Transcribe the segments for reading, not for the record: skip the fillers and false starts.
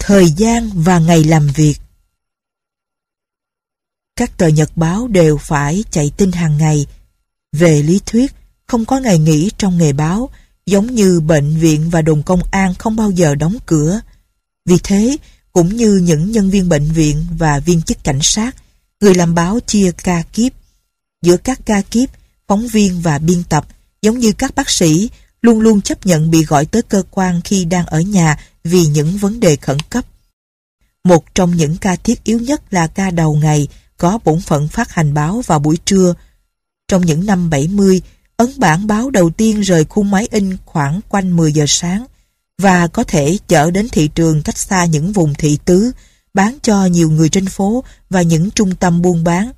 Thời gian và ngày làm việc. Các tờ nhật báo đều phải chạy tin hàng ngày. Về lý thuyết, không có ngày nghỉ trong nghề báo, giống như bệnh viện và đồn công an không bao giờ đóng cửa. Vì thế, cũng như những nhân viên bệnh viện và viên chức cảnh sát, người làm báo chia ca kíp. Giữa các ca kíp, phóng viên và biên tập, giống như các bác sĩ, luôn luôn chấp nhận bị gọi tới cơ quan khi đang ở nhà vì những vấn đề khẩn cấp. Một trong những ca thiết yếu nhất là ca đầu ngày, có bổn phận phát hành báo vào buổi trưa. Trong những năm 70, ấn bản báo đầu tiên rời khung máy in khoảng quanh 10 giờ sáng và có thể chở đến thị trường cách xa những vùng thị tứ, bán cho nhiều người trên phố và những trung tâm buôn bán.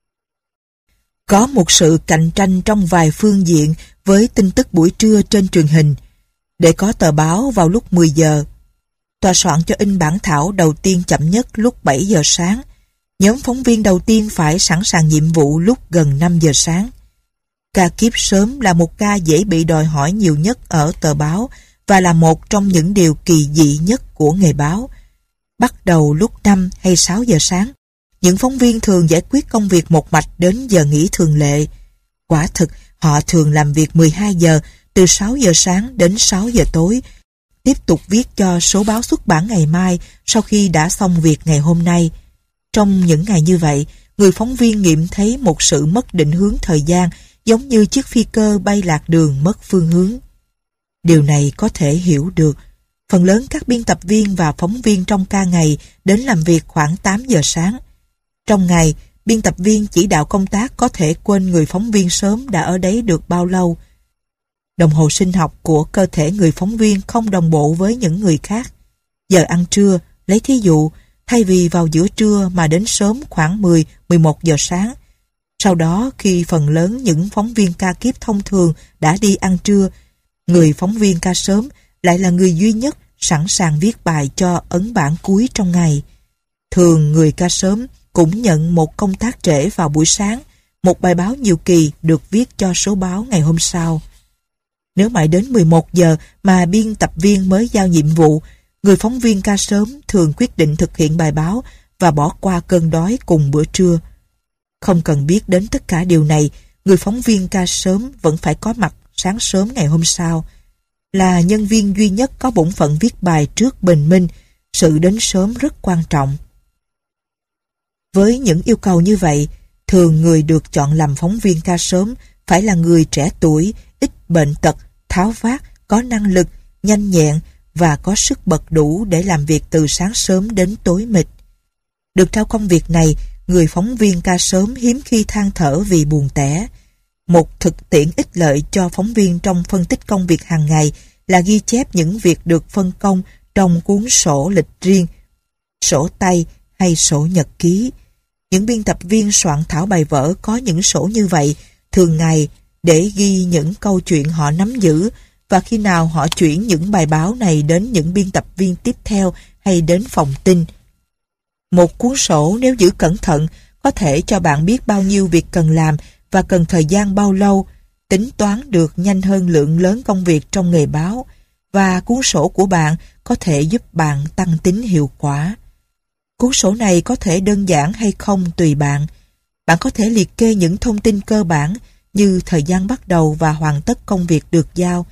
Có một sự cạnh tranh trong vài phương diện với tin tức buổi trưa trên truyền hình. Để có tờ báo vào lúc 10 giờ, tòa soạn cho in bản thảo đầu tiên chậm nhất lúc 7 giờ sáng. Nhóm phóng viên đầu tiên phải sẵn sàng nhiệm vụ lúc gần 5 giờ sáng. Ca kíp sớm là một ca dễ bị đòi hỏi nhiều nhất ở tờ báo và là một trong những điều kỳ dị nhất của nghề báo. Bắt đầu lúc 5 hay 6 giờ sáng, những phóng viên thường giải quyết công việc một mạch đến giờ nghỉ thường lệ. Quả thực, họ thường làm việc 12 giờ, từ 6 giờ sáng đến 6 giờ tối, tiếp tục viết cho số báo xuất bản ngày mai sau khi đã xong việc ngày hôm nay. Trong những ngày như vậy, người phóng viên nghiệm thấy một sự mất định hướng thời gian, giống như chiếc phi cơ bay lạc đường mất phương hướng. Điều này có thể hiểu được. Phần lớn các biên tập viên và phóng viên trong ca ngày đến làm việc khoảng 8 giờ sáng. Trong ngày, biên tập viên chỉ đạo công tác có thể quên người phóng viên sớm đã ở đấy được bao lâu. Đồng hồ sinh học của cơ thể người phóng viên không đồng bộ với những người khác. Giờ ăn trưa, lấy thí dụ, thay vì vào giữa trưa mà đến sớm khoảng 10-11 giờ sáng. Sau đó, khi phần lớn những phóng viên ca kíp thông thường đã đi ăn trưa, người phóng viên ca sớm lại là người duy nhất sẵn sàng viết bài cho ấn bản cuối trong ngày. Thường người ca sớm cũng nhận một công tác trễ vào buổi sáng, một bài báo nhiều kỳ được viết cho số báo ngày hôm sau. Nếu mãi đến 11 giờ mà biên tập viên mới giao nhiệm vụ, người phóng viên ca sớm thường quyết định thực hiện bài báo và bỏ qua cơn đói cùng bữa trưa. Không cần biết đến tất cả điều này, người phóng viên ca sớm vẫn phải có mặt sáng sớm ngày hôm sau. Là nhân viên duy nhất có bổn phận viết bài trước bình minh, sự đến sớm rất quan trọng. Với những yêu cầu như vậy, thường người được chọn làm phóng viên ca sớm phải là người trẻ tuổi, ít bệnh tật, tháo vát, có năng lực, nhanh nhẹn và có sức bật đủ để làm việc từ sáng sớm đến tối mịt. Được trao công việc này, người phóng viên ca sớm hiếm khi than thở vì buồn tẻ. Một thực tiễn ích lợi cho phóng viên trong phân tích công việc hàng ngày là ghi chép những việc được phân công trong cuốn sổ lịch riêng, sổ tay hay sổ nhật ký. Những biên tập viên soạn thảo bài vở có những sổ như vậy thường ngày để ghi những câu chuyện họ nắm giữ, và khi nào họ chuyển những bài báo này đến những biên tập viên tiếp theo hay đến phòng tin. Một cuốn sổ nếu giữ cẩn thận có thể cho bạn biết bao nhiêu việc cần làm và cần thời gian bao lâu, tính toán được nhanh hơn lượng lớn công việc trong nghề báo, và cuốn sổ của bạn có thể giúp bạn tăng tính hiệu quả. Cuốn sổ này có thể đơn giản hay không tùy bạn. Bạn có thể liệt kê những thông tin cơ bản như thời gian bắt đầu và hoàn tất công việc được giao.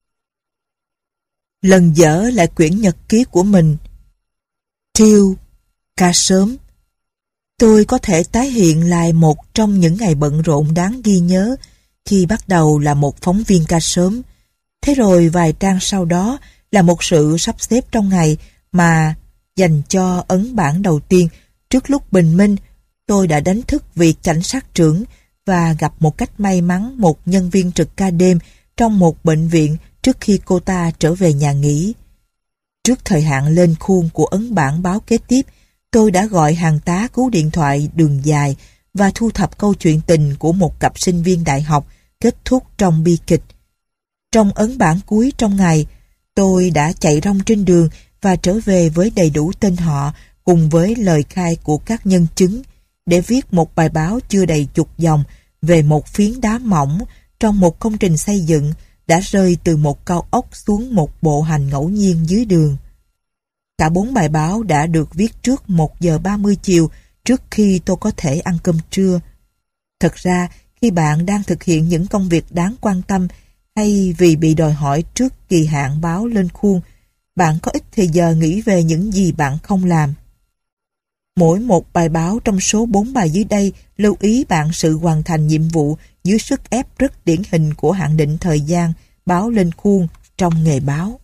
Lần dở lại quyển nhật ký của mình. Thiêu, ca sớm. Tôi có thể tái hiện lại một trong những ngày bận rộn đáng ghi nhớ khi bắt đầu là một phóng viên ca sớm. Thế rồi vài trang sau đó là một sự sắp xếp trong ngày mà dành cho ấn bản đầu tiên. Trước lúc bình minh, tôi đã đánh thức vị cảnh sát trưởng và gặp một cách may mắn một nhân viên trực ca đêm trong một bệnh viện trước khi cô ta trở về nhà nghỉ. Trước thời hạn lên khuôn của ấn bản báo kế tiếp, tôi đã gọi hàng tá cú điện thoại đường dài và thu thập câu chuyện tình của một cặp sinh viên đại học kết thúc trong bi kịch. Trong ấn bản cuối trong ngày, tôi đã chạy rong trên đường và trở về với đầy đủ tên họ cùng với lời khai của các nhân chứng để viết một bài báo chưa đầy chục dòng về một phiến đá mỏng trong một công trình xây dựng đã rơi từ một cao ốc xuống một bộ hành ngẫu nhiên dưới đường. Cả 4 bài báo đã được viết trước 1 giờ 30 chiều, trước khi tôi có thể ăn cơm trưa. Thật ra, khi bạn đang thực hiện những công việc đáng quan tâm hay vì bị đòi hỏi trước kỳ hạn báo lên khuôn, bạn có ít thời giờ nghĩ về những gì bạn không làm. Mỗi một bài báo trong số 4 bài dưới đây lưu ý bạn sự hoàn thành nhiệm vụ dưới sức ép rất điển hình của hạn định thời gian báo lên khuôn trong nghề báo.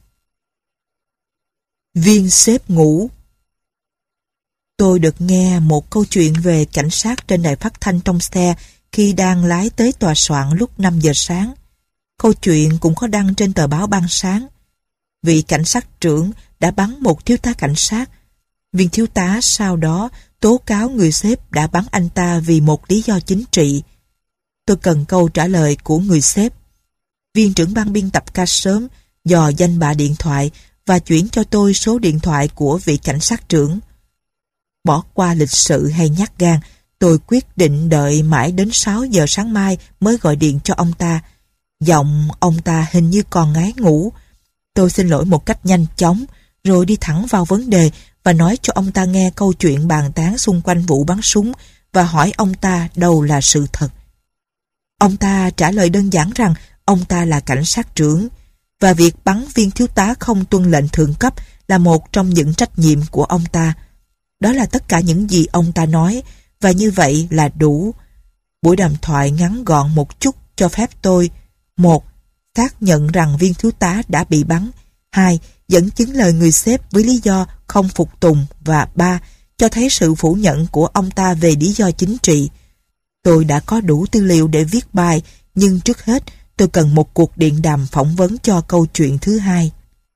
Viên xếp ngủ. Tôi được nghe một câu chuyện về cảnh sát trên đài phát thanh trong xe khi đang lái tới tòa soạn lúc 5 giờ sáng. Câu chuyện cũng có đăng trên tờ báo Ban Sáng. Vị cảnh sát trưởng đã bắn một thiếu tá cảnh sát. Viên thiếu tá sau đó tố cáo người sếp đã bắn anh ta vì một lý do chính trị. Tôi cần câu trả lời của người sếp. Viên trưởng ban biên tập ca sớm dò danh bạ điện thoại và chuyển cho tôi số điện thoại của vị cảnh sát trưởng. Bỏ qua lịch sự hay nhát gan, tôi quyết định đợi mãi đến 6 giờ sáng mai mới gọi điện cho ông ta. Giọng ông ta hình như còn ngái ngủ. Tôi xin lỗi một cách nhanh chóng, rồi đi thẳng vào vấn đề và nói cho ông ta nghe câu chuyện bàn tán xung quanh vụ bắn súng và hỏi ông ta đâu là sự thật. Ông ta trả lời đơn giản rằng ông ta là cảnh sát trưởng và việc bắn viên thiếu tá không tuân lệnh thượng cấp là một trong những trách nhiệm của ông ta. Đó là tất cả những gì ông ta nói và như vậy là đủ. Buổi đàm thoại ngắn gọn một chút cho phép tôi: 1. Xác nhận rằng viên thiếu tá đã bị bắn. 2. Dẫn chứng lời người sếp với lý do không phục tùng. Và 3. Cho thấy sự phủ nhận của ông ta về lý do chính trị. Tôi đã có đủ tư liệu để viết bài, nhưng trước hết tôi cần một cuộc điện đàm phỏng vấn cho câu chuyện thứ hai.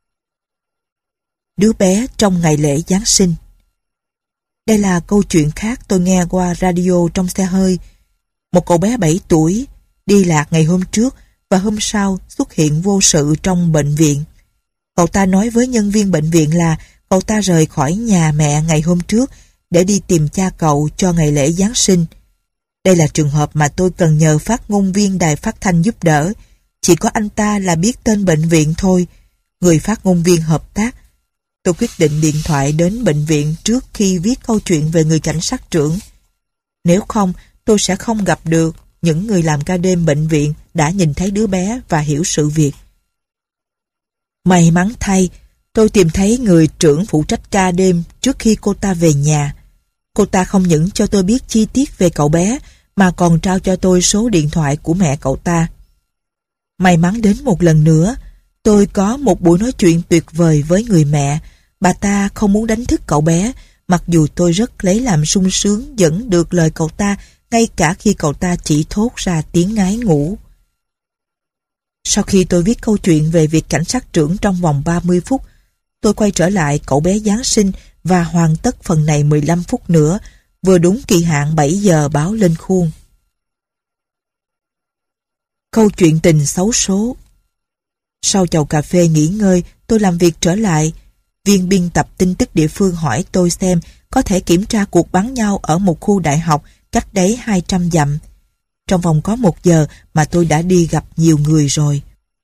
Đứa bé trong ngày lễ Giáng sinh. Đây là câu chuyện khác tôi nghe qua radio trong xe hơi. Một cậu bé 7 tuổi đi lạc ngày hôm trước và hôm sau xuất hiện vô sự trong bệnh viện. Cậu ta nói với nhân viên bệnh viện là cậu ta rời khỏi nhà mẹ ngày hôm trước để đi tìm cha cậu cho ngày lễ Giáng sinh. Đây là trường hợp mà tôi cần nhờ phát ngôn viên đài phát thanh giúp đỡ. Chỉ có anh ta là biết tên bệnh viện thôi. Người phát ngôn viên hợp tác. Tôi quyết định điện thoại đến bệnh viện trước khi viết câu chuyện về người cảnh sát trưởng. Nếu không, tôi sẽ không gặp được những người làm ca đêm bệnh viện đã nhìn thấy đứa bé và hiểu sự việc. May mắn thay, tôi tìm thấy người trưởng phụ trách ca đêm trước khi cô ta về nhà. Cô ta không những cho tôi biết chi tiết về cậu bé mà còn trao cho tôi số điện thoại của mẹ cậu ta. May mắn đến một lần nữa, tôi có một buổi nói chuyện tuyệt vời với người mẹ. Bà ta không muốn đánh thức cậu bé, mặc dù tôi rất lấy làm sung sướng dẫn được lời cậu ta ngay cả khi cậu ta chỉ thốt ra tiếng ngái ngủ. Sau khi tôi viết câu chuyện về việc cảnh sát trưởng trong vòng 30 phút, tôi quay trở lại cậu bé Giáng sinh và hoàn tất phần này 15 phút nữa, vừa đúng kỳ hạn 7 giờ báo lên khuôn. Câu chuyện tình xấu số. Sau chầu cà phê nghỉ ngơi, tôi làm việc trở lại. Viên biên tập tin tức địa phương hỏi tôi xem có thể kiểm tra cuộc bắn nhau ở một khu đại học cách đấy 200 dặm. Trong vòng có 1 giờ mà tôi đã đi gặp nhiều người rồi.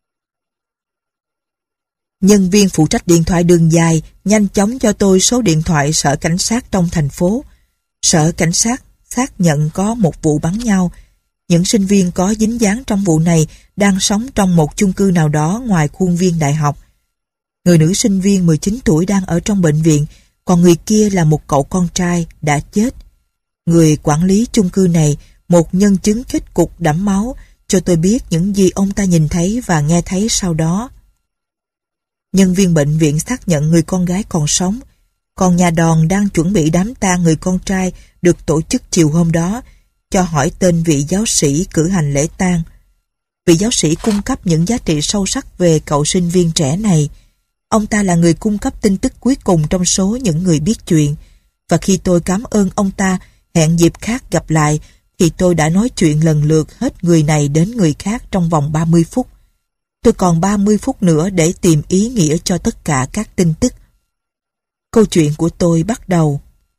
Nhân viên phụ trách điện thoại đường dài nhanh chóng cho tôi số điện thoại sở cảnh sát trong thành phố. Sở cảnh sát xác nhận có một vụ bắn nhau. Những sinh viên có dính dáng trong vụ này đang sống trong một chung cư nào đó ngoài khuôn viên đại học. Người nữ sinh viên 19 tuổi đang ở trong bệnh viện, còn người kia là một cậu con trai đã chết. Người quản lý chung cư này, một nhân chứng kết cục đẫm máu, cho tôi biết những gì ông ta nhìn thấy và nghe thấy sau đó. Nhân viên bệnh viện xác nhận người con gái còn sống, còn nhà đòn đang chuẩn bị đám tang người con trai được tổ chức chiều hôm đó, cho hỏi tên vị giáo sĩ cử hành lễ tang. Vị giáo sĩ cung cấp những giá trị sâu sắc về cậu sinh viên trẻ này. Ông ta là người cung cấp tin tức cuối cùng trong số những người biết chuyện, và khi tôi cảm ơn ông ta, hẹn dịp khác gặp lại, thì tôi đã nói chuyện lần lượt hết người này đến người khác trong vòng 30 phút. Tôi còn 30 phút nữa để tìm ý nghĩa cho tất cả các tin tức. Câu chuyện của tôi bắt đầu.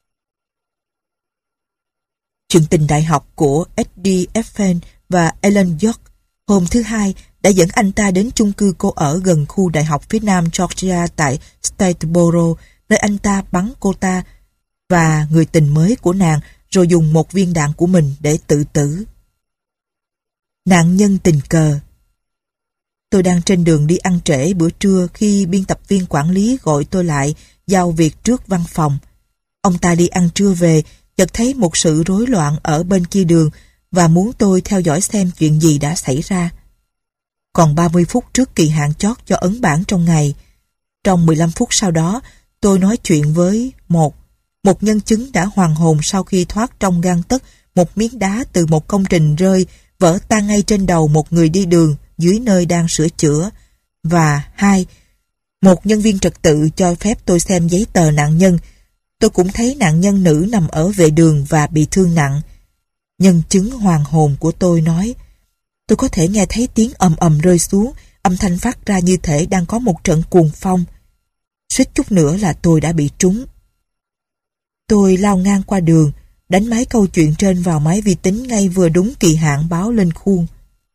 Chuyện tình đại học của Eddie Effen và Ellen York hôm thứ Hai đã dẫn anh ta đến chung cư cô ở gần khu đại học phía nam Georgia tại Statesboro, nơi anh ta bắn cô ta và người tình mới của nàng, rồi dùng một viên đạn của mình để tự tử. Nạn nhân tình cờ. Tôi đang trên đường đi ăn trễ bữa trưa khi biên tập viên quản lý gọi tôi lại giao việc trước văn phòng. Ông ta đi ăn trưa về, chợt thấy một sự rối loạn ở bên kia đường và muốn tôi theo dõi xem chuyện gì đã xảy ra. Còn 30 phút trước kỳ hạn chót cho ấn bản trong ngày. Trong 15 phút sau đó, tôi nói chuyện với một nhân chứng đã hoàn hồn sau khi thoát trong gang tấc một miếng đá từ một công trình rơi vỡ tan ngay trên đầu một người đi đường dưới nơi đang sửa chữa. Và 2, một nhân viên trật tự cho phép tôi xem giấy tờ nạn nhân. Tôi cũng thấy nạn nhân nữ nằm ở vệ đường và bị thương nặng. Nhân chứng hoàn hồn của tôi nói, tôi có thể nghe thấy tiếng ầm ầm rơi xuống, âm thanh phát ra như thể đang có một trận cuồng phong. Suýt chút nữa là tôi đã bị trúng. Tôi lao ngang qua đường, đánh máy câu chuyện trên vào máy vi tính ngay vừa đúng kỳ hạn báo lên khuôn.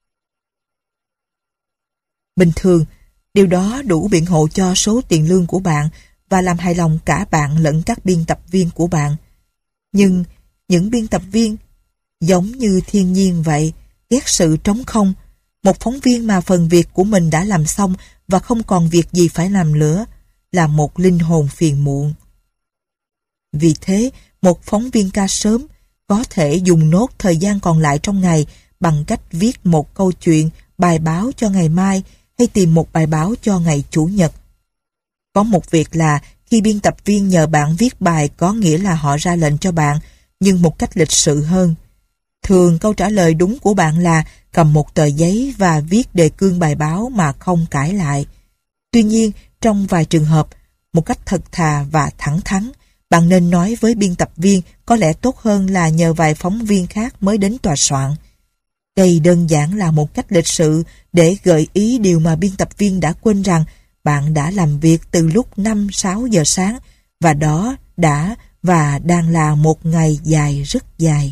Bình thường, điều đó đủ biện hộ cho số tiền lương của bạn và làm hài lòng cả bạn lẫn các biên tập viên của bạn. Nhưng những biên tập viên, giống như thiên nhiên vậy, ghét sự trống không. Một phóng viên mà phần việc của mình đã làm xong và không còn việc gì phải làm nữa, là một linh hồn phiền muộn. Vì thế, một phóng viên ca sớm có thể dùng nốt thời gian còn lại trong ngày bằng cách viết một câu chuyện, bài báo cho ngày mai hay tìm một bài báo cho ngày Chủ nhật. Có một việc là khi biên tập viên nhờ bạn viết bài có nghĩa là họ ra lệnh cho bạn, nhưng một cách lịch sự hơn. Thường câu trả lời đúng của bạn là cầm một tờ giấy và viết đề cương bài báo mà không cãi lại. Tuy nhiên, trong vài trường hợp, một cách thật thà và thẳng thắn, bạn nên nói với biên tập viên có lẽ tốt hơn là nhờ vài phóng viên khác mới đến tòa soạn. Đây đơn giản là một cách lịch sự để gợi ý điều mà biên tập viên đã quên rằng bạn đã làm việc từ lúc 5-6 giờ sáng và đó đã và đang là một ngày dài rất dài.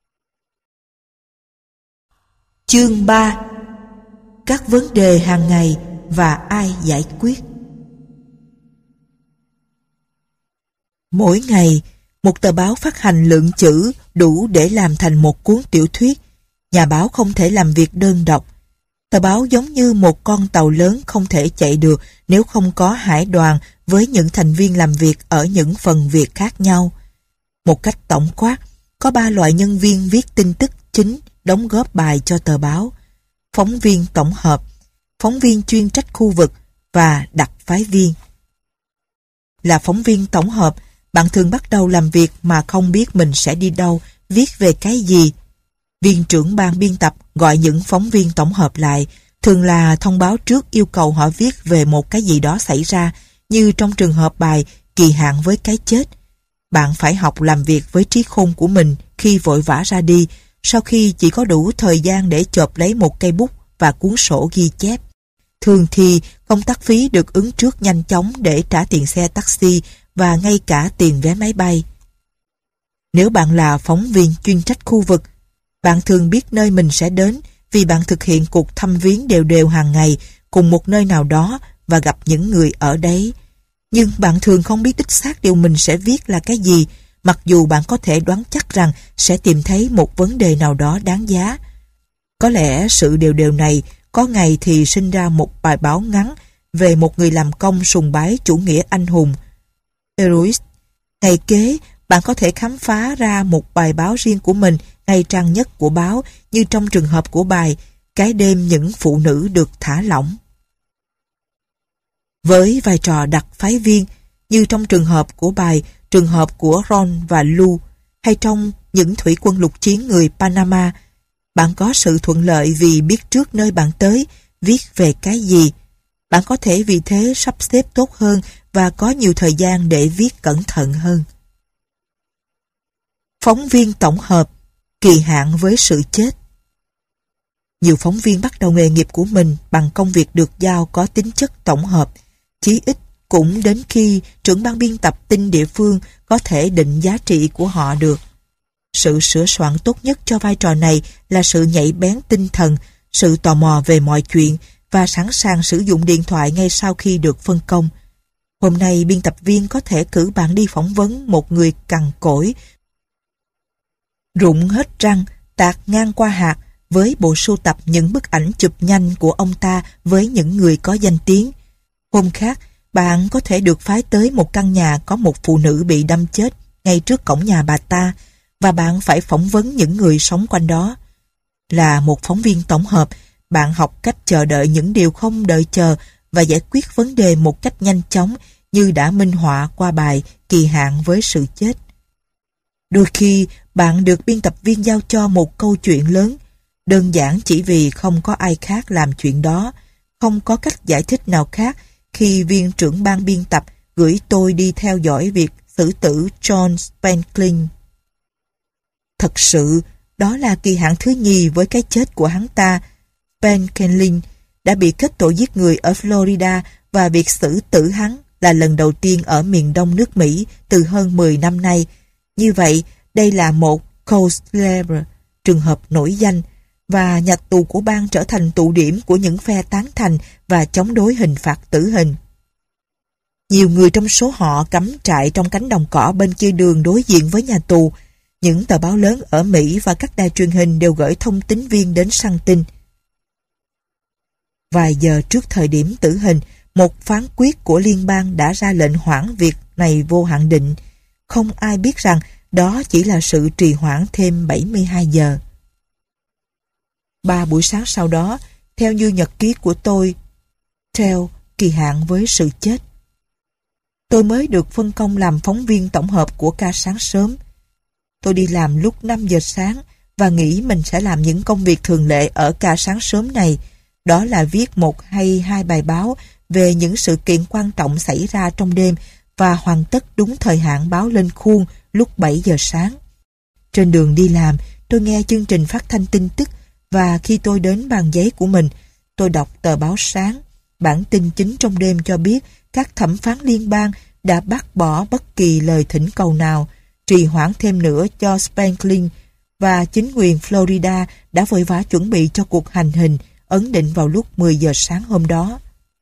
Chương 3. Các vấn đề hàng ngày và ai giải quyết. Mỗi ngày, một tờ báo phát hành lượng chữ đủ để làm thành một cuốn tiểu thuyết. Nhà báo không thể làm việc đơn độc. Tờ báo giống như một con tàu lớn không thể chạy được nếu không có hải đoàn với những thành viên làm việc ở những phần việc khác nhau. Một cách tổng quát, có 3 loại nhân viên viết tin tức chính đóng góp bài cho tờ báo: phóng viên tổng hợp, phóng viên chuyên trách khu vực và đặc phái viên. Là phóng viên tổng hợp, bạn thường bắt đầu làm việc mà không biết mình sẽ đi đâu, viết về cái gì. Viên trưởng ban biên tập gọi những phóng viên tổng hợp lại, thường là thông báo trước yêu cầu họ viết về một cái gì đó xảy ra, như trong trường hợp bài kỳ hạn với cái chết. Bạn phải học làm việc với trí khôn của mình khi vội vã ra đi, sau khi chỉ có đủ thời gian để chộp lấy một cây bút và cuốn sổ ghi chép. Thường thì công tác phí được ứng trước nhanh chóng để trả tiền xe taxi và ngay cả tiền vé máy bay. Nếu bạn là phóng viên chuyên trách khu vực, bạn thường biết nơi mình sẽ đến vì bạn thực hiện cuộc thăm viếng đều đều hàng ngày cùng một nơi nào đó và gặp những người ở đấy. Nhưng bạn thường không biết đích xác điều mình sẽ viết là cái gì, mặc dù bạn có thể đoán chắc rằng sẽ tìm thấy một vấn đề nào đó đáng giá. Có lẽ sự đều đều này có ngày thì sinh ra một bài báo ngắn về một người làm công sùng bái chủ nghĩa anh hùng, Heroist. Ngày kế, bạn có thể khám phá ra một bài báo riêng của mình ngay trang nhất của báo, như trong trường hợp của bài Cái đêm những phụ nữ được thả lỏng. Với vai trò đặc phái viên, như trong trường hợp của bài Trường hợp của Ron và Lou, hay trong những thủy quân lục chiến người Panama, bạn có sự thuận lợi vì biết trước nơi bạn tới, viết về cái gì. Bạn có thể vì thế sắp xếp tốt hơn và có nhiều thời gian để viết cẩn thận hơn. Phóng viên tổng hợp, kỳ hạn với sự chết. Nhiều phóng viên bắt đầu nghề nghiệp của mình bằng công việc được giao có tính chất tổng hợp, chí ít cũng đến khi trưởng ban biên tập tin địa phương có thể định giá trị của họ được. Sự sửa soạn tốt nhất cho vai trò này là sự nhạy bén tinh thần, sự tò mò về mọi chuyện và sẵn sàng sử dụng điện thoại ngay sau khi được phân công. Hôm nay biên tập viên có thể cử bạn đi phỏng vấn một người cằn cỗi, rụng hết răng, tạt ngang qua hạt với bộ sưu tập những bức ảnh chụp nhanh của ông ta với những người có danh tiếng. Hôm khác, bạn có thể được phái tới một căn nhà có một phụ nữ bị đâm chết ngay trước cổng nhà bà ta, và bạn phải phỏng vấn những người sống quanh đó. Là một phóng viên tổng hợp, bạn học cách chờ đợi những điều không đợi chờ và giải quyết vấn đề một cách nhanh chóng, như đã minh họa qua bài Kỳ hạn với sự chết. Đôi khi, bạn được biên tập viên giao cho một câu chuyện lớn, đơn giản chỉ vì không có ai khác làm chuyện đó, không có cách giải thích nào khác khi viên trưởng ban biên tập gửi tôi đi theo dõi việc xử tử John Spankling. Thật sự, đó là kỳ hạn thứ nhì với cái chết của hắn ta. Spankling đã bị kết tội giết người ở Florida, và việc xử tử hắn là lần đầu tiên ở miền đông nước Mỹ từ hơn 10 năm nay. Như vậy, đây là một cause célèbre, trường hợp nổi danh, và nhà tù của bang trở thành tụ điểm của những phe tán thành và chống đối hình phạt tử hình. Nhiều người trong số họ cắm trại trong cánh đồng cỏ bên kia đường đối diện với nhà tù. Những tờ báo lớn ở Mỹ và các đài truyền hình đều gửi thông tín viên đến săn tin. Vài giờ trước thời điểm tử hình, một phán quyết của liên bang đã ra lệnh hoãn việc này vô hạn định. Không ai biết rằng đó chỉ là sự trì hoãn thêm 72 giờ. 3 buổi sáng sau đó, theo như nhật ký của tôi, theo kỳ hạn với sự chết, tôi mới được phân công làm phóng viên tổng hợp của ca sáng sớm. Tôi đi làm lúc 5 giờ sáng và nghĩ mình sẽ làm những công việc thường lệ ở ca sáng sớm này, đó là viết một hay hai bài báo về những sự kiện quan trọng xảy ra trong đêm và hoàn tất đúng thời hạn báo lên khuôn lúc 7 giờ sáng. Trên đường đi làm, tôi nghe chương trình phát thanh tin tức, và khi tôi đến bàn giấy của mình, tôi đọc tờ báo sáng. Bản tin chính trong đêm cho biết các thẩm phán liên bang đã bác bỏ bất kỳ lời thỉnh cầu nào, trì hoãn thêm nữa cho Spankling, và chính quyền Florida đã vội vã chuẩn bị cho cuộc hành hình ấn định vào lúc 10 giờ sáng hôm đó.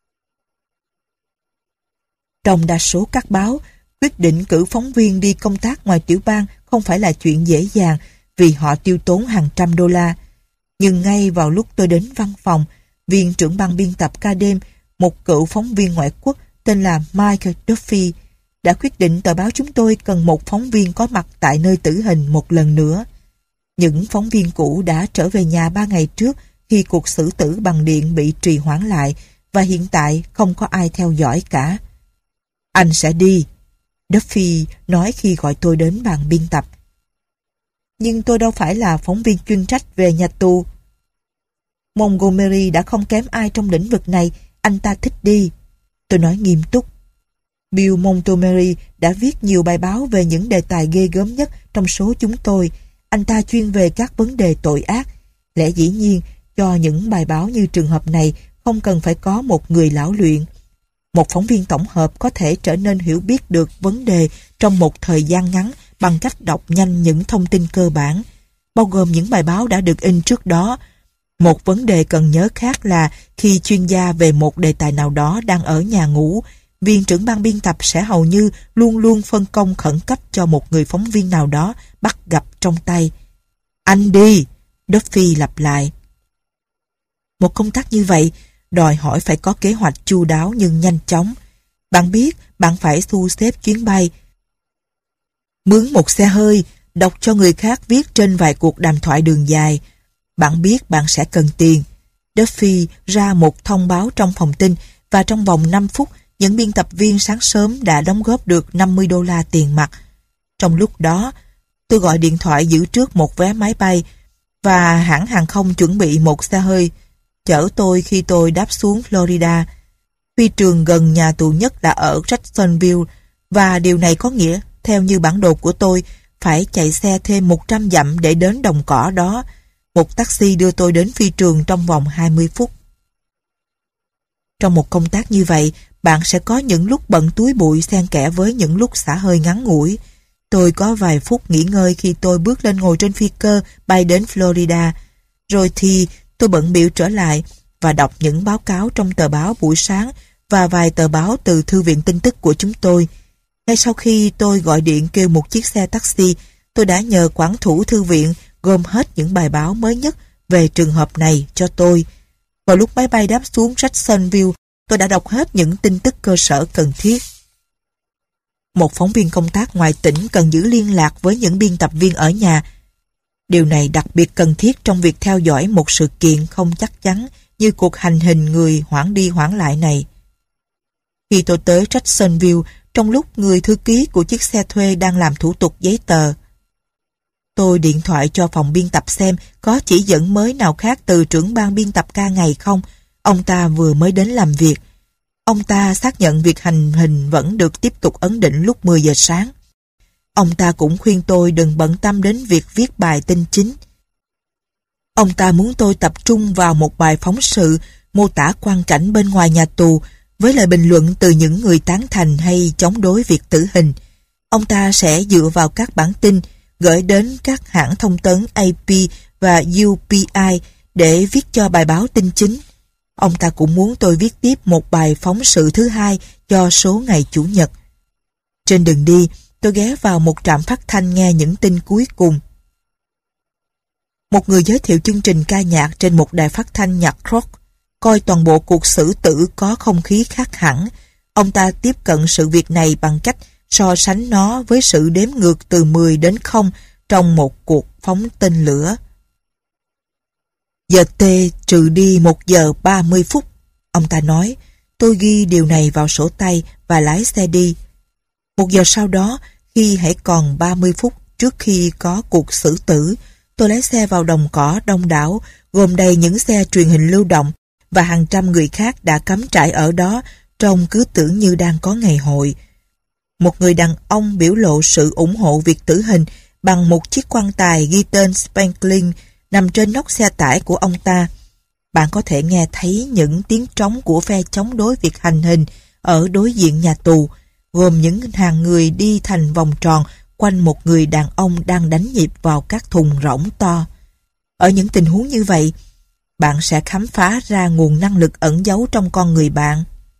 Trong đa số các báo, quyết định cử phóng viên đi công tác ngoài tiểu bang không phải là chuyện dễ dàng vì họ tiêu tốn hàng trăm đô la. Nhưng ngay vào lúc tôi đến văn phòng, viên trưởng ban biên tập ca đêm, một cựu phóng viên ngoại quốc tên là Mike Duffy, đã quyết định tờ báo chúng tôi cần một phóng viên có mặt tại nơi tử hình một lần nữa. Những phóng viên cũ đã trở về nhà 3 ngày trước khi cuộc xử tử bằng điện bị trì hoãn lại, và hiện tại không có ai theo dõi cả. Anh sẽ đi, Duffy nói khi gọi tôi đến bàn biên tập. Nhưng tôi đâu phải là phóng viên chuyên trách về nhà tù. Montgomery đã không kém ai trong lĩnh vực này, anh ta thích đi. Tôi nói nghiêm túc. Bill Montgomery đã viết nhiều bài báo về những đề tài ghê gớm nhất trong số chúng tôi. Anh ta chuyên về các vấn đề tội ác. Lẽ dĩ nhiên, cho những bài báo như trường hợp này không cần phải có một người lão luyện. Một phóng viên tổng hợp có thể trở nên hiểu biết được vấn đề trong một thời gian ngắn bằng cách đọc nhanh những thông tin cơ bản, bao gồm những bài báo đã được in trước đó. Một vấn đề cần nhớ khác là khi chuyên gia về một đề tài nào đó đang ở nhà ngủ, viên trưởng ban biên tập sẽ hầu như luôn luôn phân công khẩn cấp cho một người phóng viên nào đó bắt gặp trong tay. Anh đi, Duffy lặp lại. Một công tác như vậy đòi hỏi phải có kế hoạch chu đáo nhưng nhanh chóng. Bạn biết, bạn phải thu xếp chuyến bay, mướn một xe hơi, đọc cho người khác viết trên vài cuộc đàm thoại đường dài. Bạn biết bạn sẽ cần tiền. Duffy ra một thông báo trong phòng tin, và trong vòng 5 phút, những biên tập viên sáng sớm đã đóng góp được 50 đô la tiền mặt. Trong lúc đó, tôi gọi điện thoại giữ trước một vé máy bay, và hãng hàng không chuẩn bị một xe hơi chở tôi khi tôi đáp xuống Florida. Phi trường gần nhà tù nhất là ở Jacksonville, và điều này có nghĩa, theo như bản đồ của tôi, phải chạy xe thêm 100 dặm để đến đồng cỏ đó. Một taxi đưa tôi đến phi trường trong vòng 20 phút. Trong một công tác như vậy, bạn sẽ có những lúc bận túi bụi xen kẽ với những lúc xả hơi ngắn ngủi. Tôi có vài phút nghỉ ngơi khi tôi bước lên ngồi trên phi cơ bay đến Florida. Rồi thì tôi bận bịu trở lại và đọc những báo cáo trong tờ báo buổi sáng và vài tờ báo từ thư viện tin tức của chúng tôi. Ngay sau khi tôi gọi điện kêu một chiếc xe taxi, tôi đã nhờ quản thủ thư viện gom hết những bài báo mới nhất về trường hợp này cho tôi. Vào lúc máy bay đáp xuống Jacksonville, tôi đã đọc hết những tin tức cơ sở cần thiết. Một phóng viên công tác ngoài tỉnh cần giữ liên lạc với những biên tập viên ở nhà. Điều này đặc biệt cần thiết trong việc theo dõi một sự kiện không chắc chắn như cuộc hành hình người hoãn đi hoãn lại này. Khi tôi tới Jacksonville, trong lúc người thư ký của chiếc xe thuê đang làm thủ tục giấy tờ, tôi điện thoại cho phòng biên tập xem có chỉ dẫn mới nào khác từ trưởng ban biên tập ca ngày không. Ông ta vừa mới đến làm việc. Ông ta xác nhận việc hành hình vẫn được tiếp tục ấn định lúc 10 giờ sáng. Ông ta cũng khuyên tôi đừng bận tâm đến việc viết bài tin chính. Ông ta muốn tôi tập trung vào một bài phóng sự mô tả quang cảnh bên ngoài nhà tù với lời bình luận từ những người tán thành hay chống đối việc tử hình. Ông ta sẽ dựa vào các bản tin gửi đến các hãng thông tấn AP và UPI để viết cho bài báo tin chính. Ông ta cũng muốn tôi viết tiếp một bài phóng sự thứ hai cho số ngày Chủ nhật. Trên đường đi, tôi ghé vào một trạm phát thanh nghe những tin cuối cùng. Một người giới thiệu chương trình ca nhạc trên một đài phát thanh nhạc rock, coi toàn bộ cuộc xử tử có không khí khác hẳn. Ông ta tiếp cận sự việc này bằng cách so sánh nó với sự đếm ngược từ 10 đến 0 trong một cuộc phóng tên lửa. Giờ T trừ đi 1 giờ 30 phút, ông ta nói. Tôi ghi điều này vào sổ tay và lái xe đi. 1 giờ sau đó, khi hãy còn 30 phút trước khi có cuộc xử tử, tôi lái xe vào đồng cỏ đông đảo, gồm đầy những xe truyền hình lưu động và hàng trăm người khác đã cắm trại ở đó, trông cứ tưởng như đang có ngày hội. Một người đàn ông biểu lộ sự ủng hộ việc tử hình bằng một chiếc quan tài ghi tên Spanklin nằm trên nóc xe tải của ông ta. Bạn có thể nghe thấy những tiếng trống của phe chống đối việc hành hình ở đối diện nhà tù, gồm những hàng người đi thành vòng tròn quanh một người đàn ông đang đánh nhịp vào các thùng rỗng to. Ở những tình huống như vậy, bạn sẽ khám phá ra nguồn năng lực ẩn giấu trong con người bạn.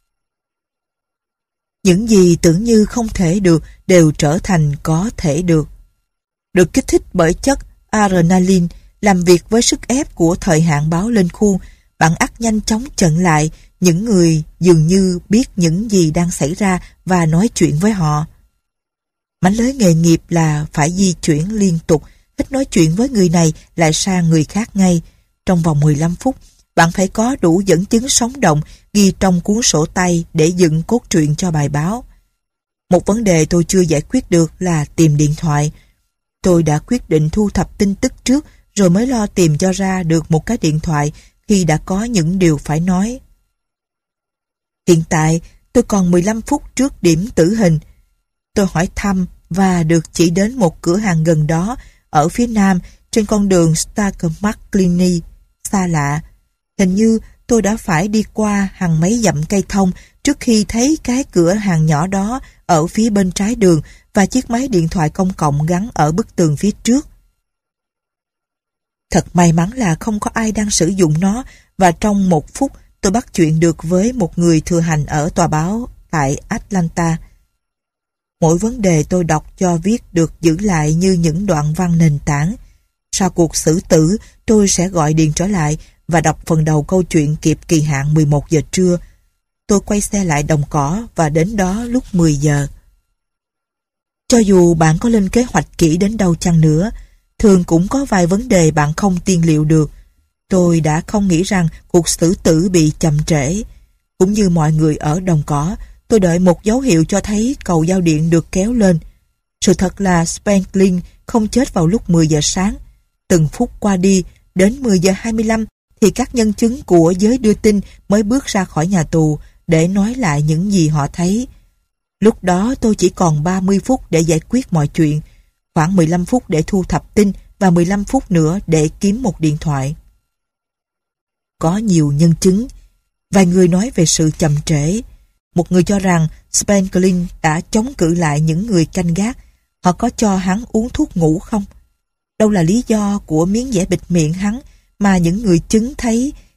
Những gì tưởng như không thể được đều trở thành có thể được. Được kích thích bởi chất adrenaline, làm việc với sức ép của thời hạn báo lên khuôn, bạn ắt nhanh chóng chặn lại những người dường như biết những gì đang xảy ra và nói chuyện với họ. Mánh lới nghề nghiệp là phải di chuyển liên tục, ít nói chuyện với người này lại sang người khác ngay. Trong vòng 15 phút, bạn phải có đủ dẫn chứng sống động ghi trong cuốn sổ tay để dựng cốt truyện cho bài báo. Một vấn đề tôi chưa giải quyết được là tìm điện thoại. Tôi đã quyết định thu thập tin tức trước rồi mới lo tìm cho ra được một cái điện thoại khi đã có những điều phải nói. Hiện tại, tôi còn 15 phút trước điểm tử hình. Tôi hỏi thăm và được chỉ đến một cửa hàng gần đó ở phía nam trên con đường Stark-McClinney, xa lạ. Hình như tôi đã phải đi qua hàng mấy dặm cây thông trước khi thấy cái cửa hàng nhỏ đó ở phía bên trái đường và chiếc máy điện thoại công cộng gắn ở bức tường phía trước. Thật may mắn là không có ai đang sử dụng nó và trong 1 phút tôi bắt chuyện được với một người thừa hành ở tòa báo tại Atlanta. Mỗi vấn đề tôi đọc cho viết được giữ lại như những đoạn văn nền tảng. Sau cuộc xử tử, tôi sẽ gọi điện trở lại và đọc phần đầu câu chuyện kịp kỳ hạn 11 giờ trưa. Tôi quay xe lại đồng cỏ và đến đó lúc 10 giờ. Cho dù bạn có lên kế hoạch kỹ đến đâu chăng nữa, thường cũng có vài vấn đề bạn không tiên liệu được. Tôi đã không nghĩ rằng cuộc xử tử bị chậm trễ. Cũng như mọi người ở đồng cỏ, tôi đợi một dấu hiệu cho thấy cầu giao điện được kéo lên. Sự thật là Spanklin không chết vào lúc 10 giờ sáng. Từng phút qua đi, đến 10 giờ 25 thì các nhân chứng của giới đưa tin mới bước ra khỏi nhà tù để nói lại những gì họ thấy. Lúc đó tôi chỉ còn 30 phút để giải quyết mọi chuyện, khoảng 15 phút để thu thập tin và 15 phút nữa để kiếm một điện thoại. Có nhiều nhân chứng. Vài người nói về sự chậm trễ. Một người cho rằng Spanklin đã chống cự lại những người canh gác. Họ có cho hắn uống thuốc ngủ không? Đâu là lý do của miếng vải bịt miệng hắn mà những người chứng thấy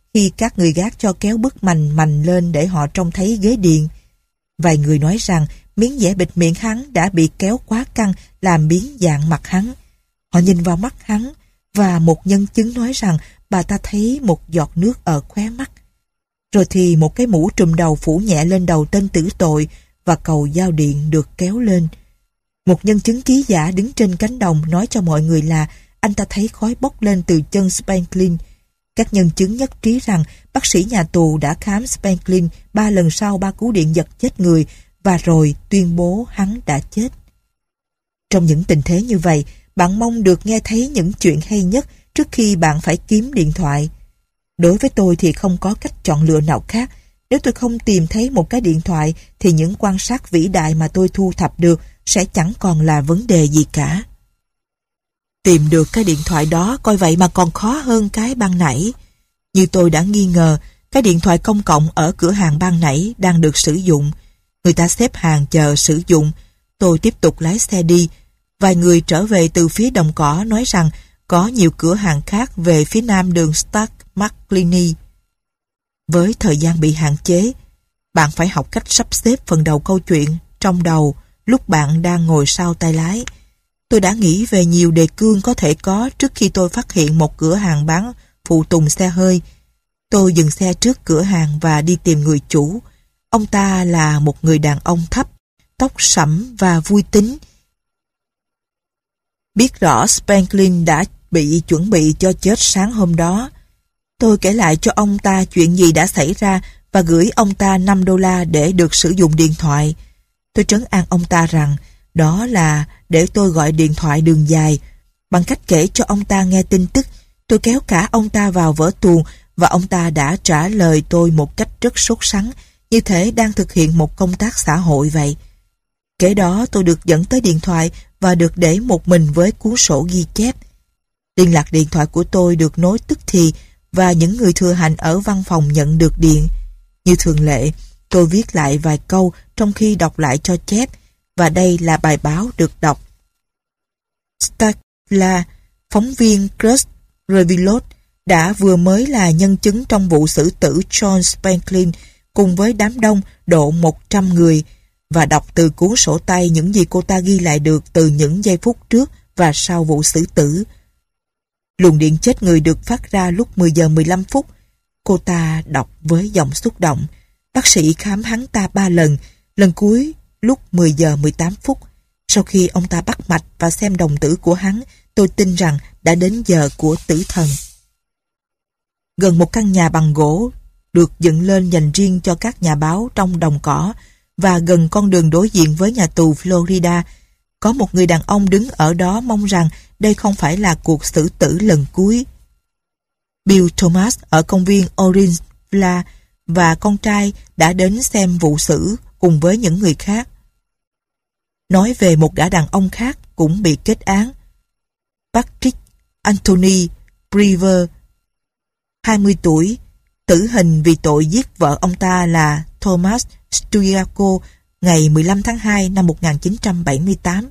khi các người gác cho kéo bức mành mành lên để họ trông thấy ghế điện. Vài người nói rằng miếng vải bịt miệng hắn đã bị kéo quá căng làm biến dạng mặt hắn. Họ nhìn vào mắt hắn và một nhân chứng nói rằng bà ta thấy một giọt nước ở khóe mắt. Rồi thì một cái mũ trùm đầu phủ nhẹ lên đầu tên tử tội và cầu giao điện được kéo lên. Một nhân chứng ký giả đứng trên cánh đồng nói cho mọi người là anh ta thấy khói bốc lên từ chân Spanklin. Các nhân chứng nhất trí rằng bác sĩ nhà tù đã khám Spanklin 3 lần sau 3 cú điện giật chết người và rồi tuyên bố hắn đã chết. Trong những tình thế như vậy, bạn mong được nghe thấy những chuyện hay nhất trước khi bạn phải kiếm điện thoại. Đối với tôi thì không có cách chọn lựa nào khác. Nếu tôi không tìm thấy một cái điện thoại thì những quan sát vĩ đại mà tôi thu thập được sẽ chẳng còn là vấn đề gì cả. Tìm được cái điện thoại đó coi vậy mà còn khó hơn cái ban nãy. Như tôi đã nghi ngờ, cái điện thoại công cộng ở cửa hàng ban nãy đang được sử dụng. Người ta xếp hàng chờ sử dụng. Tôi tiếp tục lái xe đi. Vài người trở về từ phía đồng cỏ nói rằng có nhiều cửa hàng khác về phía nam đường Stark McClinney. Với thời gian bị hạn chế, bạn phải học cách sắp xếp phần đầu câu chuyện trong đầu lúc bạn đang ngồi sau tay lái. Tôi đã nghĩ về nhiều đề cương có thể có trước khi tôi phát hiện một cửa hàng bán phụ tùng xe hơi. Tôi dừng xe trước cửa hàng và đi tìm người chủ. Ông ta là một người đàn ông thấp, tóc sẫm và vui tính. Biết rõ Spanklin đã bị chuẩn bị cho chết sáng hôm đó. Tôi kể lại cho ông ta chuyện gì đã xảy ra và gửi ông ta $5 để được sử dụng điện thoại. Tôi trấn an ông ta rằng đó là để tôi gọi điện thoại đường dài. Bằng cách kể cho ông ta nghe tin tức, tôi kéo cả ông ta vào vở tuồng và ông ta đã trả lời tôi một cách rất sốt sắng, như thể đang thực hiện một công tác xã hội vậy. Kế đó tôi được dẫn tới điện thoại và được để một mình với cuốn sổ ghi chép. Liên lạc điện thoại của tôi được nối tức thì và những người thừa hành ở văn phòng nhận được điện. Như thường lệ, tôi viết lại vài câu trong khi đọc lại cho chép và đây là bài báo được đọc. Starkla, phóng viên Chris Revillot đã vừa mới là nhân chứng trong vụ xử tử John Spanklin cùng với đám đông độ 100 người và đọc từ cuốn sổ tay những gì cô ta ghi lại được từ những giây phút trước và sau vụ xử tử. Luồng điện chết người được phát ra lúc 10 giờ 15 phút. Cô ta đọc với giọng xúc động. Bác sĩ khám hắn ta 3 lần, lần cuối lúc 10 giờ 18 phút. Sau khi ông ta bắt mạch và xem đồng tử của hắn, tôi tin rằng đã đến giờ của tử thần. Gần một căn nhà bằng gỗ được dựng lên dành riêng cho các nhà báo trong đồng cỏ và gần con đường đối diện với nhà tù Florida, có một người đàn ông đứng ở đó mong rằng đây không phải là cuộc xử tử lần cuối. Bill Thomas ở công viên Orange Villa và con trai đã đến xem vụ xử cùng với những người khác. Nói về một gã đàn ông khác cũng bị kết án. Patrick Anthony Brewer, 20 tuổi, tử hình vì tội giết vợ ông ta là Thomas Stuyaco ngày 15 tháng 2 năm 1978.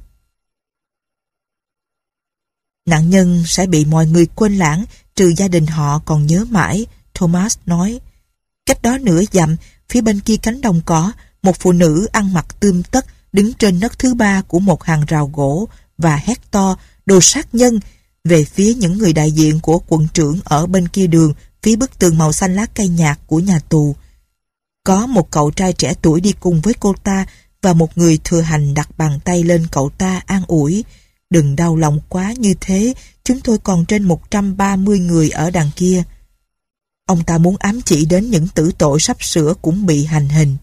Nạn nhân sẽ bị mọi người quên lãng trừ gia đình họ còn nhớ mãi, Thomas nói. Cách đó nửa dặm, phía bên kia cánh đồng cỏ, một phụ nữ ăn mặc tươm tất đứng trên nấc thứ 3 của một hàng rào gỗ và hét to đồ sát nhân về phía những người đại diện của quận trưởng ở bên kia đường, phía bức tường màu xanh lá cây nhạt của nhà tù. Có một cậu trai trẻ tuổi đi cùng với cô ta và một người thừa hành đặt bàn tay lên cậu ta an ủi. Đừng đau lòng quá như thế, chúng tôi còn trên 130 người ở đằng kia. Ông ta muốn ám chỉ đến những tử tội sắp sửa cũng bị hành hình.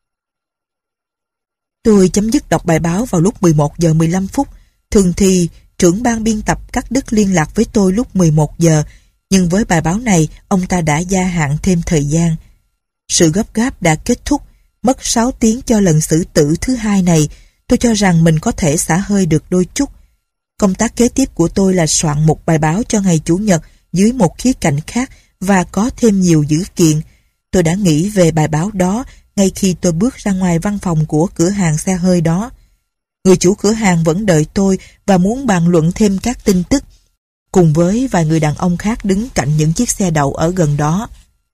Tôi chấm dứt đọc bài báo vào lúc 11 giờ 15 phút. Thường thì trưởng ban biên tập cắt đứt liên lạc với tôi lúc 11 giờ, nhưng với bài báo này, ông ta đã gia hạn thêm thời gian. Sự gấp gáp đã kết thúc, mất 6 tiếng cho lần xử tử thứ hai này. Tôi cho rằng mình có thể xả hơi được đôi chút. Công tác kế tiếp của tôi là soạn một bài báo cho ngày Chủ nhật dưới một khía cạnh khác và có thêm nhiều dữ kiện. Tôi đã nghĩ về bài báo đó ngay khi tôi bước ra ngoài văn phòng của cửa hàng xe hơi đó. Người chủ cửa hàng vẫn đợi tôi và muốn bàn luận thêm các tin tức, cùng với vài người đàn ông khác đứng cạnh những chiếc xe đậu ở gần đó.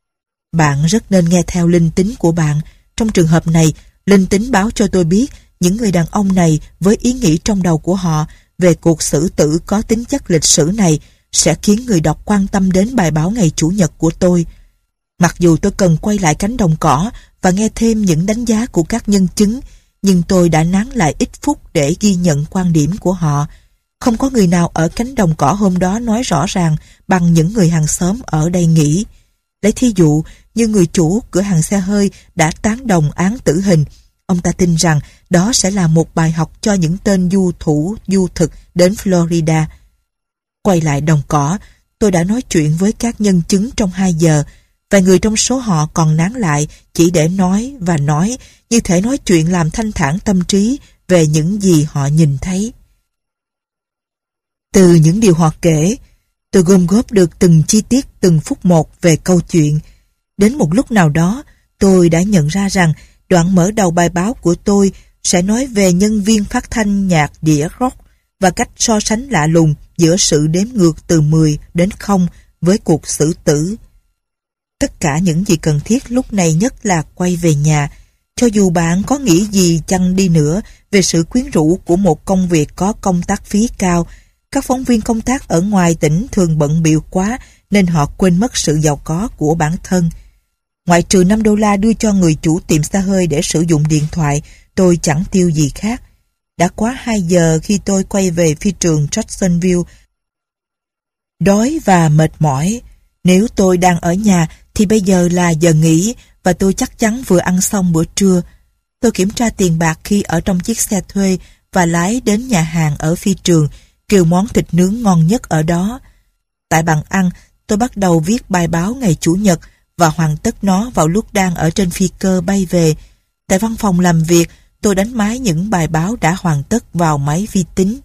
Bạn rất nên nghe theo linh tính của bạn. Trong trường hợp này, linh tính báo cho tôi biết những người đàn ông này với ý nghĩ trong đầu của họ về cuộc xử tử có tính chất lịch sử này sẽ khiến người đọc quan tâm đến bài báo ngày Chủ nhật của tôi. Mặc dù tôi cần quay lại cánh đồng cỏ và nghe thêm những đánh giá của các nhân chứng, nhưng tôi đã nán lại ít phút để ghi nhận quan điểm của họ. Không có người nào ở cánh đồng cỏ hôm đó nói rõ ràng bằng những người hàng xóm ở đây nghĩ. Lấy thí dụ như người chủ cửa hàng xe hơi đã tán đồng án tử hình. Ông ta tin rằng đó sẽ là một bài học cho những tên du thủ du thực đến Florida. Quay lại đồng cỏ, tôi đã nói chuyện với các nhân chứng trong 2 giờ. Vài người trong số họ còn nán lại chỉ để nói và nói, như thể nói chuyện làm thanh thản tâm trí về những gì họ nhìn thấy. Từ những điều họ kể, tôi gom góp được từng chi tiết từng phút một về câu chuyện. Đến một lúc nào đó, tôi đã nhận ra rằng đoạn mở đầu bài báo của tôi sẽ nói về nhân viên phát thanh nhạc đĩa rock và cách so sánh lạ lùng giữa sự đếm ngược từ 10 đến 0 với cuộc xử tử. Tất cả những gì cần thiết lúc này nhất là quay về nhà. Cho dù bạn có nghĩ gì chăng đi nữa về sự quyến rũ của một công việc có công tác phí cao, các phóng viên công tác ở ngoài tỉnh thường bận bịu quá nên họ quên mất sự giàu có của bản thân. Ngoại trừ $5 đưa cho người chủ tiệm xe hơi để sử dụng điện thoại, tôi chẳng tiêu gì khác. Đã quá 2 giờ khi tôi quay về phi trường Jacksonville. Đói và mệt mỏi. Nếu tôi đang ở nhà thì bây giờ là giờ nghỉ và tôi chắc chắn vừa ăn xong bữa trưa. Tôi kiểm tra tiền bạc khi ở trong chiếc xe thuê và lái đến nhà hàng ở phi trường, kêu món thịt nướng ngon nhất ở đó. Tại bàn ăn, tôi bắt đầu viết bài báo ngày Chủ nhật và hoàn tất nó vào lúc đang ở trên phi cơ bay về. Tại văn phòng làm việc, tôi đánh máy những bài báo đã hoàn tất vào máy vi tính.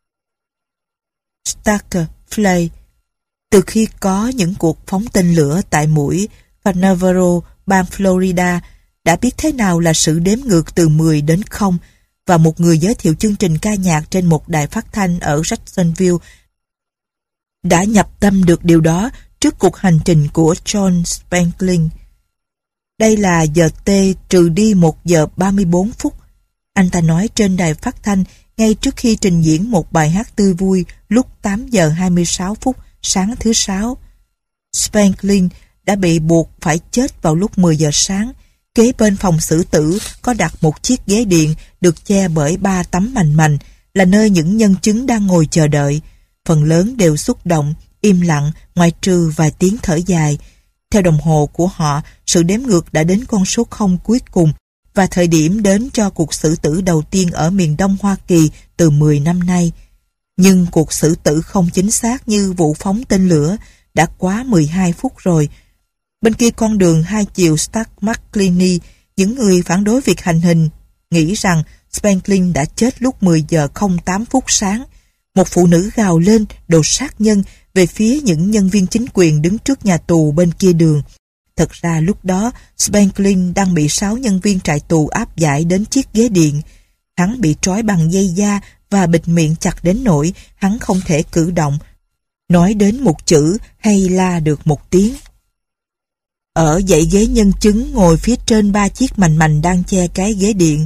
Starker Flay. Từ khi có những cuộc phóng tên lửa tại mũi Canaveral, bang Florida, đã biết thế nào là sự đếm ngược từ 10 đến 0, và một người giới thiệu chương trình ca nhạc trên một đài phát thanh ở Jacksonville đã nhập tâm được điều đó trước cuộc hành trình của John Spanglin. Đây là giờ T trừ đi 1 giờ 34 phút. Anh ta nói trên đài phát thanh ngay trước khi trình diễn một bài hát tươi vui lúc 8 giờ 26 phút sáng thứ Sáu. Spanglin đã bị buộc phải chết vào lúc 10 giờ sáng. Kế bên phòng xử tử có đặt một chiếc ghế điện được che bởi 3 tấm mành mành, là nơi những nhân chứng đang ngồi chờ đợi. Phần lớn đều xúc động, im lặng, ngoại trừ vài tiếng thở dài. Theo đồng hồ của họ, sự đếm ngược đã đến con số 0 cuối cùng và thời điểm đến cho cuộc xử tử đầu tiên ở miền Đông Hoa Kỳ từ 10 năm nay. Nhưng cuộc xử tử không chính xác như vụ phóng tên lửa, đã quá 12 phút rồi. Bên kia con đường hai chiều Stark McClinney, những người phản đối việc hành hình nghĩ rằng Spanglin đã chết lúc 10 giờ 08 phút sáng. Một phụ nữ gào lên đồ sát nhân về phía những nhân viên chính quyền đứng trước nhà tù bên kia đường. Thật ra lúc đó Spanglin đang bị 6 nhân viên trại tù áp giải đến chiếc ghế điện. Hắn bị trói bằng dây da và bịt miệng chặt đến nỗi hắn không thể cử động, nói đến một chữ hay la được một tiếng. Ở dãy ghế nhân chứng ngồi phía trên 3 chiếc mành mành đang che cái ghế điện.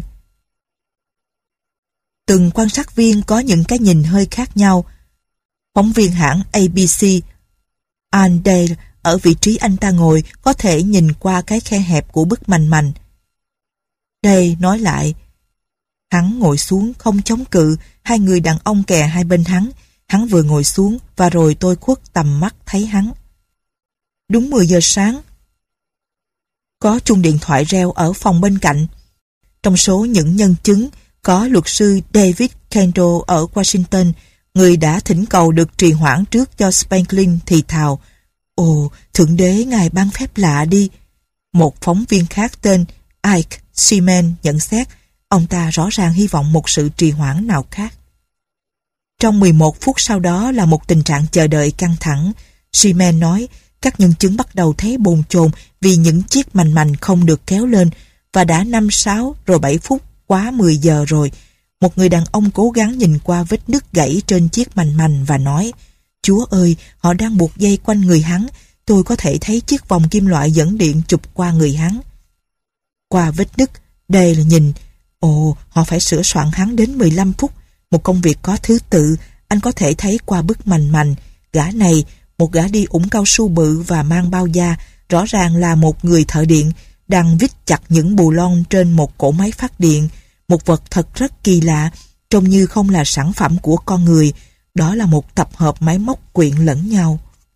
Từng quan sát viên có những cái nhìn hơi khác nhau. Phóng viên hãng ABC, Ann Dale, ở vị trí anh ta ngồi có thể nhìn qua cái khe hẹp của bức mành mành. Đây nói lại, hắn ngồi xuống không chống cự, hai người đàn ông kè hai bên hắn. Hắn vừa ngồi xuống và rồi tôi khuất tầm mắt thấy hắn. Đúng 10 giờ sáng. Có chuông điện thoại reo ở phòng bên cạnh. Trong số những nhân chứng có luật sư David Kendall ở Washington, người đã thỉnh cầu được trì hoãn trước cho Spanglin thì thào: "Ồ, Thượng Đế ngài ban phép lạ đi." Một phóng viên khác tên Ike Seaman nhận xét, ông ta rõ ràng hy vọng một sự trì hoãn nào khác. Trong 11 phút sau đó là một tình trạng chờ đợi căng thẳng. Seaman nói, các nhân chứng bắt đầu thấy bồn chồn vì những chiếc mành mành không được kéo lên, và đã 5, 6 rồi 7 phút quá 10 giờ rồi. Một người đàn ông cố gắng nhìn qua vết nứt gãy trên chiếc mành mành và nói: "Chúa ơi, họ đang buộc dây quanh người hắn, tôi có thể thấy chiếc vòng kim loại dẫn điện chụp qua người hắn. Qua vết nứt, đây là nhìn, họ phải sửa soạn hắn đến 15 phút. Một công việc có thứ tự, anh có thể thấy qua bức mành. Gã này, một gã đi ủng cao su bự và mang bao da, rõ ràng là một người thợ điện, đang vít chặt những bù lon trên một cỗ máy phát điện. Một vật thật rất kỳ lạ, trông như không là sản phẩm của con người. Đó là một tập hợp máy móc quyện lẫn nhau.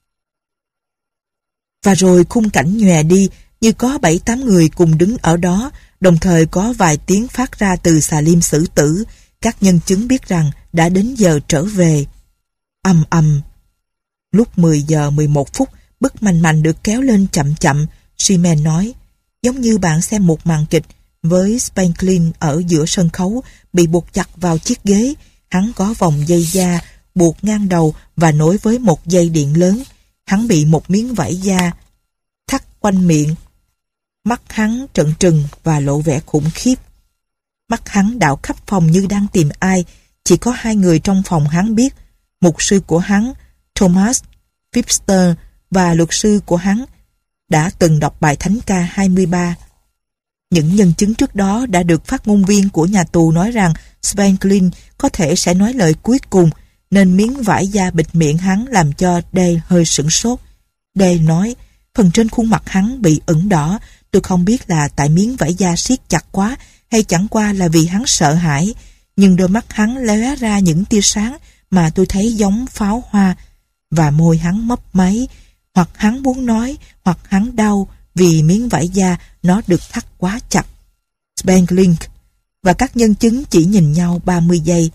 Và rồi khung cảnh nhòe đi, như có 7-8 người cùng đứng ở đó, đồng thời có vài tiếng phát ra từ xà lim xử tử. Các nhân chứng biết rằng đã đến giờ trở về. Ầm ầm. Lúc 10 giờ 11 phút, bức mành được kéo lên chậm chậm. Seaman nói, giống như bạn xem một màn kịch với Spanklin ở giữa sân khấu bị buộc chặt vào chiếc ghế. Hắn có vòng dây da buộc ngang đầu và nối với một dây điện lớn. Hắn bị một miếng vải da thắt quanh miệng. Mắt hắn trợn trừng và lộ vẻ khủng khiếp. Mắt hắn đảo khắp phòng như đang tìm ai. Chỉ có 2 người trong phòng hắn biết. Mục sư của hắn, Thomas Webster, và luật sư của hắn đã từng đọc bài Thánh ca 23. Những nhân chứng trước đó đã được phát ngôn viên của nhà tù nói rằng Spanklin có thể sẽ nói lời cuối cùng, nên miếng vải da bịt miệng hắn làm cho Dale hơi sửng sốt. Dale nói, phần trên khuôn mặt hắn bị ửng đỏ. Tôi không biết là tại miếng vải da siết chặt quá hay chẳng qua là vì hắn sợ hãi, nhưng đôi mắt hắn lóe ra những tia sáng mà tôi thấy giống pháo hoa, và môi hắn mấp máy, hoặc hắn muốn nói, hoặc hắn đau vì miếng vải da nó được thắt quá chặt. Spanklin và các nhân chứng chỉ nhìn nhau 30 giây.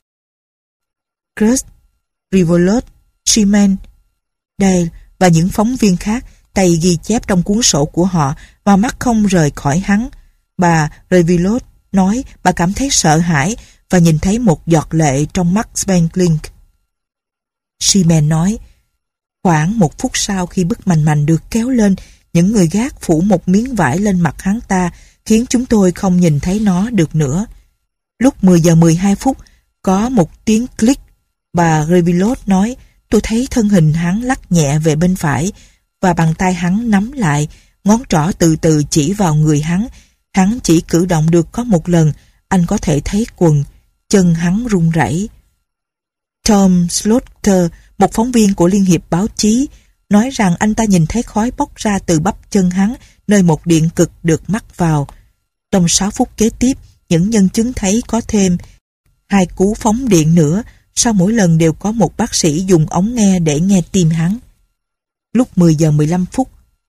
Cruz, Rivolot, Seaman, Dale và những phóng viên khác tay ghi chép trong cuốn sổ của họ mà mắt không rời khỏi hắn. Bà Rivolot nói bà cảm thấy sợ hãi và nhìn thấy một giọt lệ trong mắt Spanklin. Seaman nói, khoảng 1 phút sau khi bức mành được kéo lên, những người gác phủ một miếng vải lên mặt hắn ta, khiến chúng tôi không nhìn thấy nó được nữa. Lúc 10 giờ 12 phút, có một tiếng click. Bà Revilot nói, tôi thấy thân hình hắn lắc nhẹ về bên phải, và bàn tay hắn nắm lại, ngón trỏ từ từ chỉ vào người hắn. Hắn chỉ cử động được có một lần, anh có thể thấy quần, chân hắn run rẩy. Tom Slaughter, một phóng viên của Liên hiệp báo chí, nói rằng anh ta nhìn thấy khói bốc ra từ bắp chân hắn, nơi một điện cực được mắc vào. Trong 6 phút kế tiếp, những nhân chứng thấy có thêm 2 cú phóng điện nữa, sau mỗi lần đều có một bác sĩ dùng ống nghe để nghe tim hắn. Lúc 10 giờ 15 phút,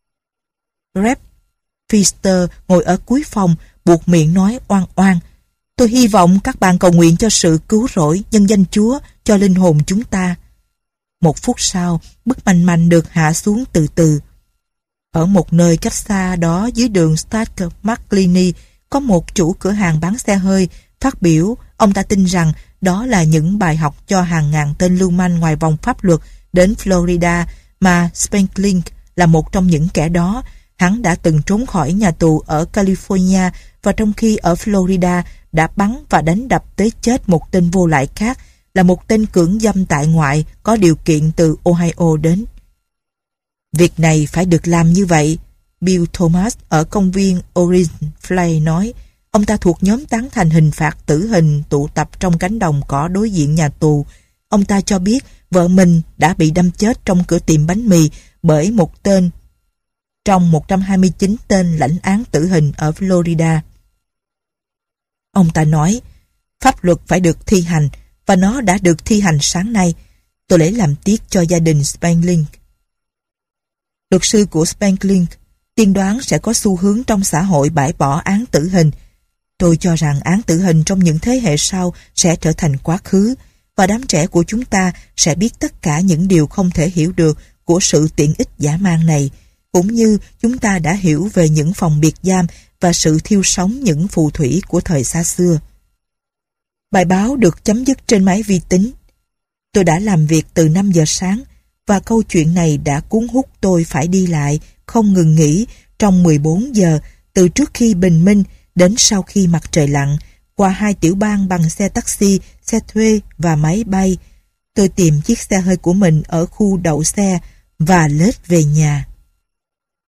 Rep Pfister ngồi ở cuối phòng, buộc miệng nói oan oan. Tôi hy vọng các bạn cầu nguyện cho sự cứu rỗi nhân danh Chúa, cho linh hồn chúng ta. 1 phút sau, bức mành được hạ xuống từ từ. Ở một nơi cách xa đó dưới đường Stark McLeany, có một chủ cửa hàng bán xe hơi phát biểu. Ông ta tin rằng đó là những bài học cho hàng ngàn tên lưu manh ngoài vòng pháp luật đến Florida, mà Spanklin là một trong những kẻ đó. Hắn đã từng trốn khỏi nhà tù ở California, và trong khi ở Florida đã bắn và đánh đập tới chết một tên vô lại khác, là một tên cưỡng dâm tại ngoại có điều kiện từ Ohio đến. Việc này phải được làm như vậy, Bill Thomas ở công viên Orange Flay nói. Ông ta thuộc nhóm tán thành hình phạt tử hình tụ tập trong cánh đồng cỏ đối diện nhà tù. Ông ta cho biết vợ mình đã bị đâm chết trong cửa tiệm bánh mì bởi một tên trong 129 tên lãnh án tử hình ở Florida. Ông ta nói, pháp luật phải được thi hành, và nó đã được thi hành sáng nay. Tôi lấy làm tiếc cho gia đình Spanklin. Luật sư của Spanklin tiên đoán sẽ có xu hướng trong xã hội bãi bỏ án tử hình. Tôi cho rằng án tử hình trong những thế hệ sau sẽ trở thành quá khứ, và đám trẻ của chúng ta sẽ biết tất cả những điều không thể hiểu được của sự tiện ích dã man này, cũng như chúng ta đã hiểu về những phòng biệt giam và sự thiêu sống những phù thủy của thời xa xưa. Bài báo được chấm dứt trên máy vi tính. Tôi đã làm việc từ 5 giờ sáng, và câu chuyện này đã cuốn hút tôi phải đi lại, không ngừng nghỉ, trong 14 giờ, từ trước khi bình minh đến sau khi mặt trời lặn, qua 2 tiểu bang bằng xe taxi, xe thuê và máy bay. Tôi tìm chiếc xe hơi của mình ở khu đậu xe và lết về nhà.